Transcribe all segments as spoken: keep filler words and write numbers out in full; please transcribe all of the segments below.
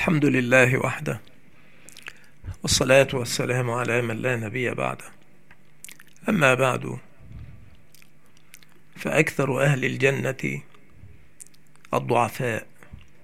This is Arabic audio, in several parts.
الحمد لله وحده، والصلاة والسلام على من لا نبي بعده. أما بعد، فأكثر أهل الجنة الضعفاء.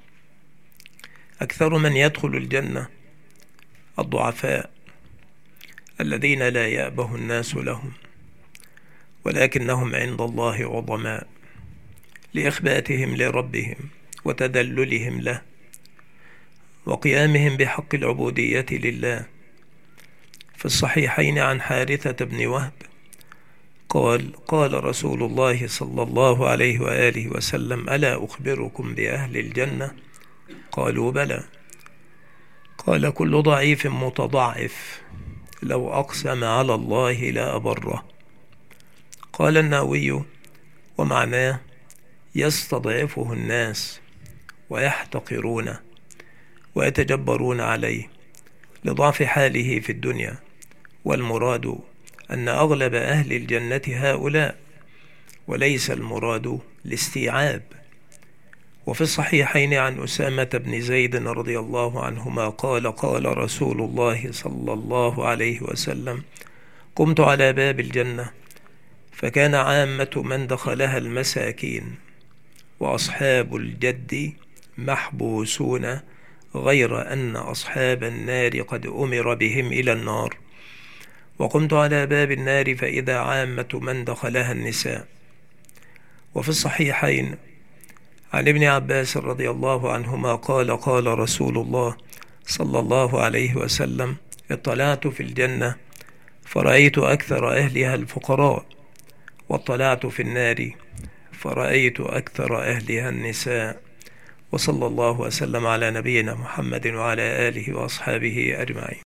أكثر من يدخل الجنة الضعفاء الذين لا يأبه الناس لهم، ولكنهم عند الله عظماء لإخباتهم لربهم وتذللهم له وقيامهم بحق العبودية لله. في الصحيحين عن حارثة بن وهب قال: قال رسول الله صلى الله عليه وآله وسلم: ألا أخبركم بأهل الجنة؟ قالوا: بلى. قال: كل ضعيف متضعف لو أقسم على الله لا أبره. قال النووي: ومعناه يستضعفه الناس ويحتقرونه ويتجبرون عليه لضعف حاله في الدنيا، والمراد أن أغلب أهل الجنة هؤلاء، وليس المراد الاستيعاب. وفي الصحيحين عن أسامة بن زيد رضي الله عنهما قال: قال رسول الله صلى الله عليه وسلم: قمت على باب الجنة فكان عامة من دخلها المساكين، وأصحاب الجد محبوسون، غير أن أصحاب النار قد أمر بهم إلى النار. وقمت على باب النار فإذا عامة من دخلها النساء. وفي الصحيحين عن ابن عباس رضي الله عنهما قال: قال رسول الله صلى الله عليه وسلم: اطلعت في الجنة فرأيت أكثر أهلها الفقراء، واطلعت في النار فرأيت أكثر أهلها النساء. وصلى الله وسلم على نبينا محمد وعلى آله وأصحابه أجمعين.